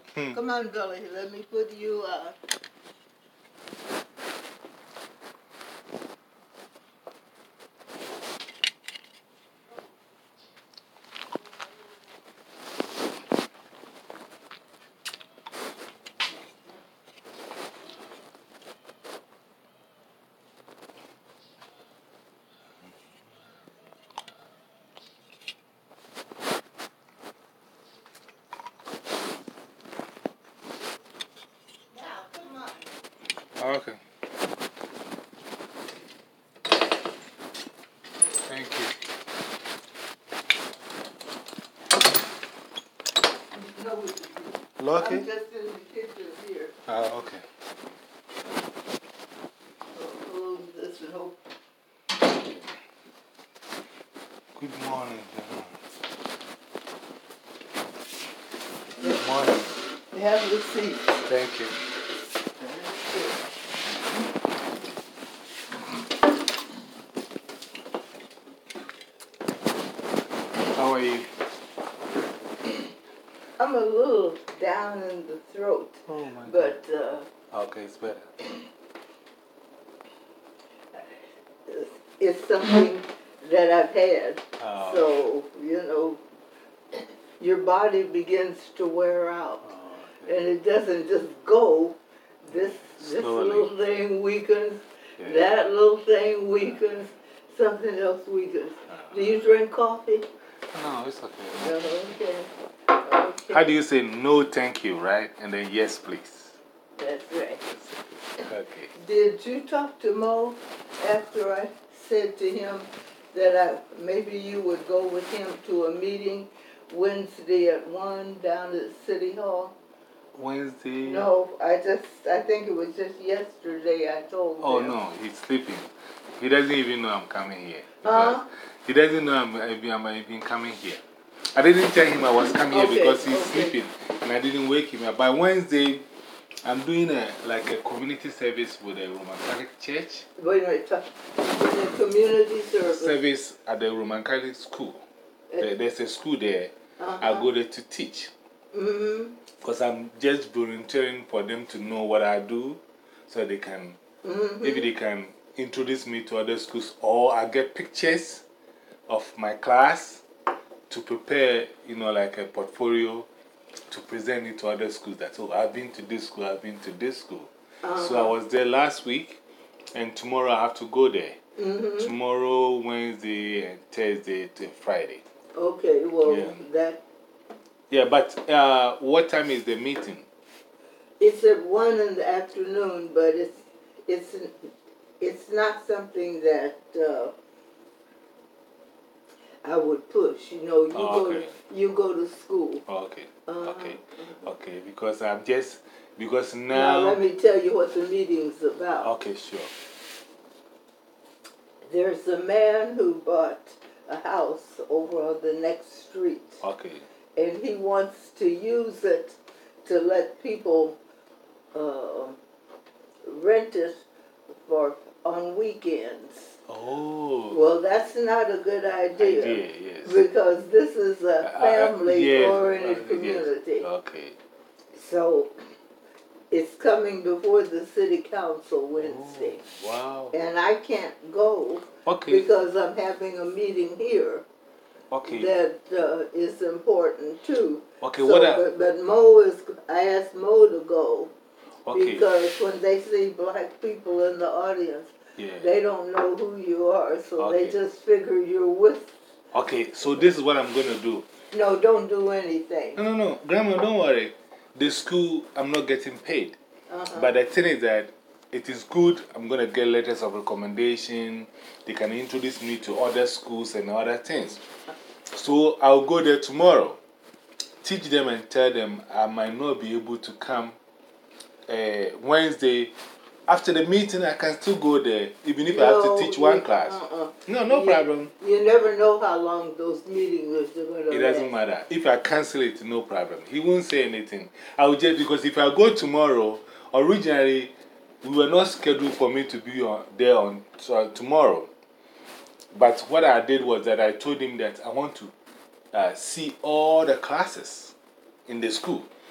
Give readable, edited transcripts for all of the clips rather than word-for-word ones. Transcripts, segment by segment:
Come on, Billy. Let me put you. Okay. Thank you. Lucky? I'm just in the kitchen here. Okay. Close this and hope. Good morning, gentlemen. Good morning. Have a seat. Thank you. How are you? I'm a little down in the throat. Oh, my but, God. Okay, it's better. It's something that I've had. Oh. So, you know, your body begins to wear out. Oh, okay. And it doesn't just go. This Slowly. little thing weakens. Yeah. That little thing weakens. Something else weakens. Do you drink coffee? No, it's okay. No, okay. Okay. How do you say no, thank you, right? And then yes, please. That's right. Okay. Did you talk to Mo after I said to him that maybe you would go with him to a meeting Wednesday at 1 down at City Hall? Wednesday? No, I think it was just yesterday I told him. Oh, no, he's sleeping. He doesn't even know I'm coming here. He doesn't know I'm even coming here. I didn't tell him I was coming here because he's sleeping and I didn't wake him up. By Wednesday, I'm doing like a community service with the Roman Catholic Church. Wait a minute, the community service? Service at the Roman Catholic school. There's a school there. I go there to teach. Because I'm just volunteering for them to know what I do so they can, maybe they can introduce me to other schools, or I get pictures of my class to prepare, you know, like a portfolio to present it to other schools. That, oh, I've been to this school, I've been to this school. So I was there last week, and tomorrow I have to go there. Tomorrow, Wednesday, and Thursday to Friday. Okay, well, Yeah, but what time is the meeting? It's at 1 in the afternoon, but it's not something that I would push. You know, you go to school. Okay. Okay. Because because now let me tell you what the meeting's about. Okay, sure. There's a man who bought a house over on the next street. Okay. And he wants to use it to let people rent it on weekends. Oh. Well, that's not a good idea. Yes. Because this is a family-oriented community. Yes. Okay. So, it's coming before the city council Wednesday. Oh, wow. And I can't go because I'm having a meeting here. Okay. That is important too. Okay, so, but I asked Mo to go because when they see black people in the audience, they don't know who you are, so they just figure you're with. Okay, so this is what I'm going to do. No, don't do anything. No. Grandma, don't worry. The school, I'm not getting paid. But the thing is that it is good. I'm going to get letters of recommendation. They can introduce me to other schools and other things. So I'll go there tomorrow, teach them and tell them I might not be able to come Wednesday. After the meeting, I can still go there, even if I have to teach one class. No problem. You never know how long those meetings are going to last. It doesn't matter. If I cancel it, no problem. He won't say anything. I will just, because if I go tomorrow, originally, we were not scheduled for me to be there on tomorrow. But what I did was that I told him that I want to see all the classes in the school.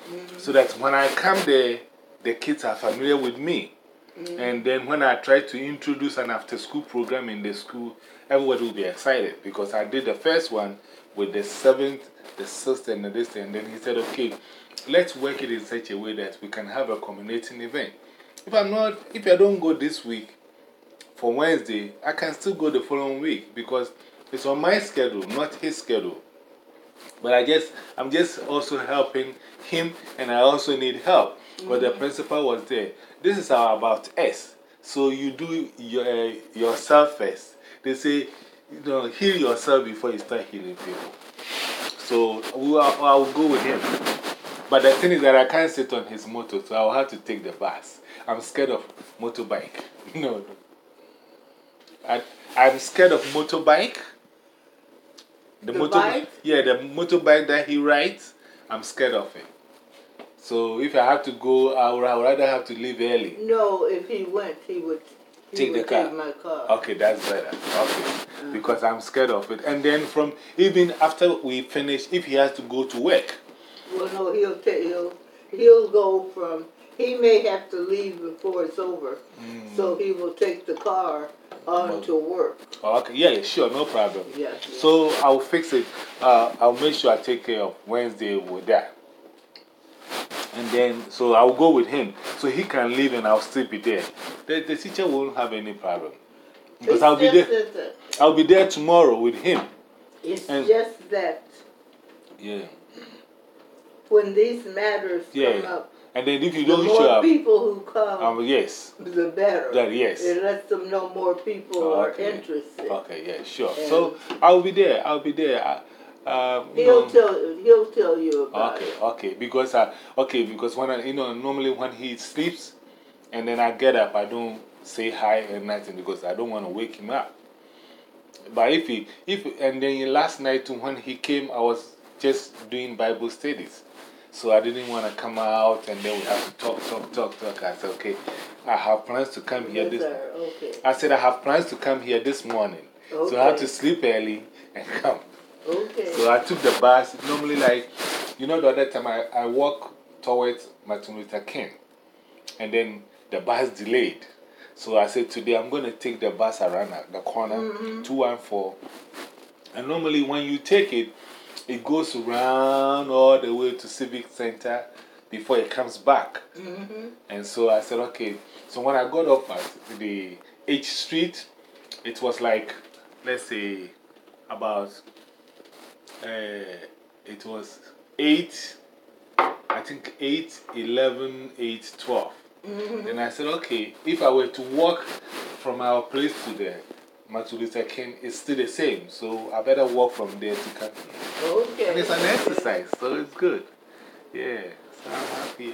So that when I come there, the kids are familiar with me. And then when I try to introduce an after school program in the school, everybody will be excited because I did the first one with the 7th, the 6th, and this thing. And then he said, okay, let's work it in such a way that we can have a culminating event. If I don't go this week for Wednesday, I can still go the following week because it's on my schedule, not his schedule. But I'm just also helping him, and I also need help. But the principal was there. This is about us. So you do yourself first. They say, heal yourself before you start healing people. So I will go with him. But the thing is that I can't sit on his motor, so I'll have to take the bus. I'm scared of motorbike. No. I'm scared of motorbike. The bike? Yeah, the motorbike that he rides, I'm scared of it. So if I have to go, I would rather have to leave early. No, if he went, he would take my car. Okay, that's better. Okay. Because I'm scared of it. And then even after we finish, if he has to go to work. Well, no, he'll go from, he may have to leave before it's over. So he will take the car on to work. Okay, yeah, sure, no problem. Yes. So I'll fix it. I'll make sure I take care of Wednesday with that. And then, so I'll go with him. So he can leave and I'll still be there. The teacher won't have any problem. Because I'll be there. I'll be there tomorrow with him. It's just that. Yeah. When these matters come up. And then if you don't show up. The more people who come, yes. the better. Yes. It lets them know more people are interested. Okay, yeah, sure. So I'll be there. I'll be there. He'll tell you about it. Okay. Because when normally when he sleeps and then I get up, I don't say hi and nothing because I don't want to wake him up. But and then last night when he came, I was just doing Bible studies. So I didn't want to come out and then we have to talk. I said, okay, I have plans to come here I said, I have plans to come here this morning. So I have to sleep early and come. Okay. So I took the bus. Normally, the other time I walk towards Martin Luther King. And then the bus delayed. So I said, today I'm going to take the bus around the corner, 214. And normally when you take it, it goes around all the way to Civic Center before it comes back. And so I said, okay. So when I got off at the H Street, it was like, let's say, about, it was 8, I think 8, 11, 8, 12. And I said, okay, if I were to walk from our place to the Martin Luther King, it's still the same. So I better walk from there to come here. Okay. And it's an exercise, so it's good. Yeah, so I'm happy.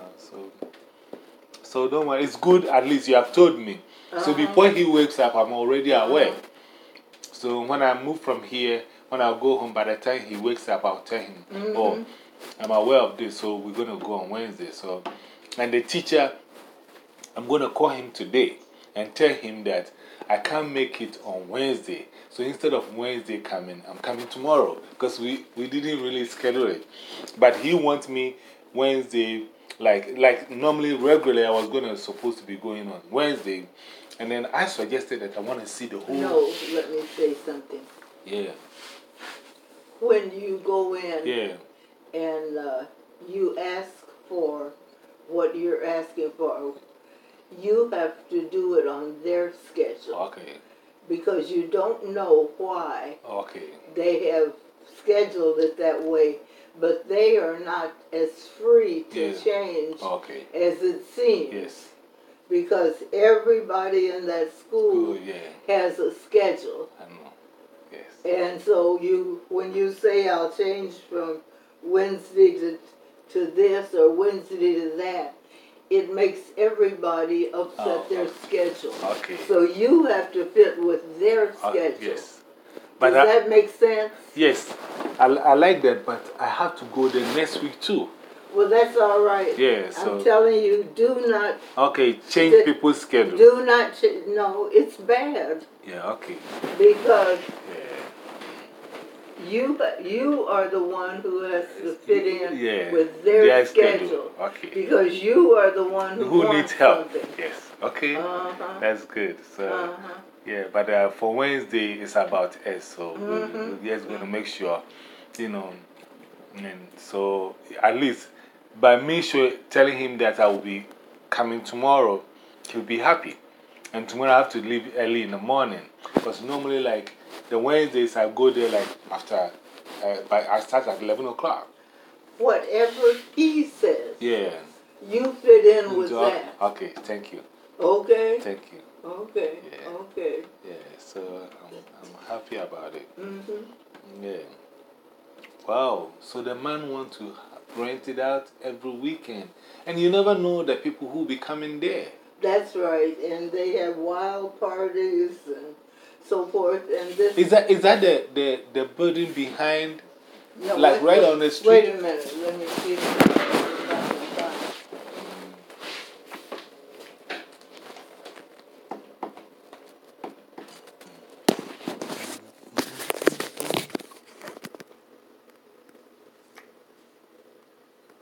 So don't worry, it's good, at least you have told me. So before he wakes up, I'm already aware. So when I move from here, when I go home, by the time he wakes up, I'll tell him, oh, I'm aware of this, so we're going to go on Wednesday. So, and the teacher, I'm going to call him today and tell him that I can't make it on Wednesday. So instead of Wednesday coming, I'm coming tomorrow because we didn't really schedule it. But he wants me Wednesday, like normally, regularly, I was supposed to be going on Wednesday. And then I suggested that I want to see the whole. No, let me say something. Yeah. When you go in and you ask for what you're asking for, you have to do it on their schedule. Okay. Because you don't know why they have scheduled it that way, but they are not as free to change as it seems. Yes. Because everybody in that school has a schedule. I know. Yes. And so when you say I'll change from Wednesday to this or Wednesday to that, it makes everybody upset their schedule. Okay. So you have to fit with their schedule. Yes. Does that make sense? Yes. I like that, but I have to go there next week too. Well, that's all right. Yeah, so. I'm telling you, do not. Okay, change people's schedule. Do not. No, it's bad. Yeah, okay. Because You are the one who has to fit in with their schedule. Okay. Because you are the one who needs help. Something. Yes. Okay. That's good. So, yeah, but for Wednesday, it's about us. So, we're just going to make sure, you know, and so at least by me telling him that I will be coming tomorrow, he'll be happy. And tomorrow I have to leave early in the morning. Because normally, like, the Wednesdays I go there like after, but I start at 11 o'clock. Whatever he says. Yeah. You fit in with that. Okay, thank you. Okay. Thank you. Okay. Yeah. Okay. Yeah, so I'm happy about it. Yeah. Wow. So the man wants to rent it out every weekend. And you never know the people who be coming there. That's right. And they have wild parties and so forth. And this is that the building behind? No, like right on the street? Wait a minute. Let me see.